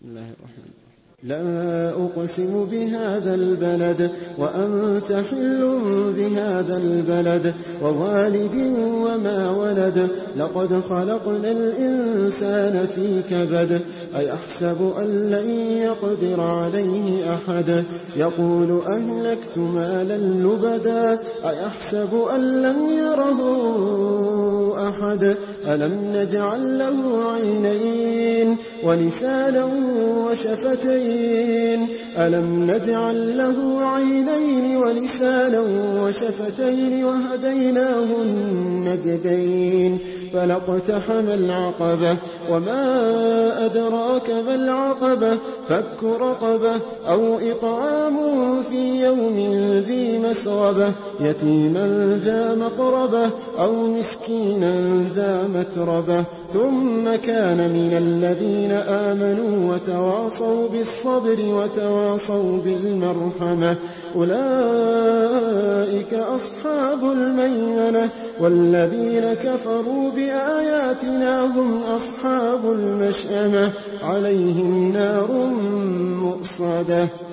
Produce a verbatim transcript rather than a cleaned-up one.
الله الرحمن لا أقسم بهذا البلد وأنت حل بهذا البلد ووالد وما ولد لقد خلقنا الإنسان في كبد أيحسب أن لن يقدر عليه أحد يقول أهلكت مالا لبدا أيحسب أن لم يره أحد ألم نجعل له عينين ولسانا وشفتين ألم نجعل له عينين ولسانا وشفتين وهديناه النجدين فلاقتحم العقبة وما أدراك ما العقبة فك رقبة أو إطعام في يوم ذي مسغبة يتيما ذا مقربة أو مسكينا ذا متربة ثم كان من الذين آمنوا وتواصوا بالصبر وتواصوا بالمرحمة أولئك أصحاب الميمنة والذين كفروا بآياتنا هم أصحاب المشأمة عليهم نار مؤصدة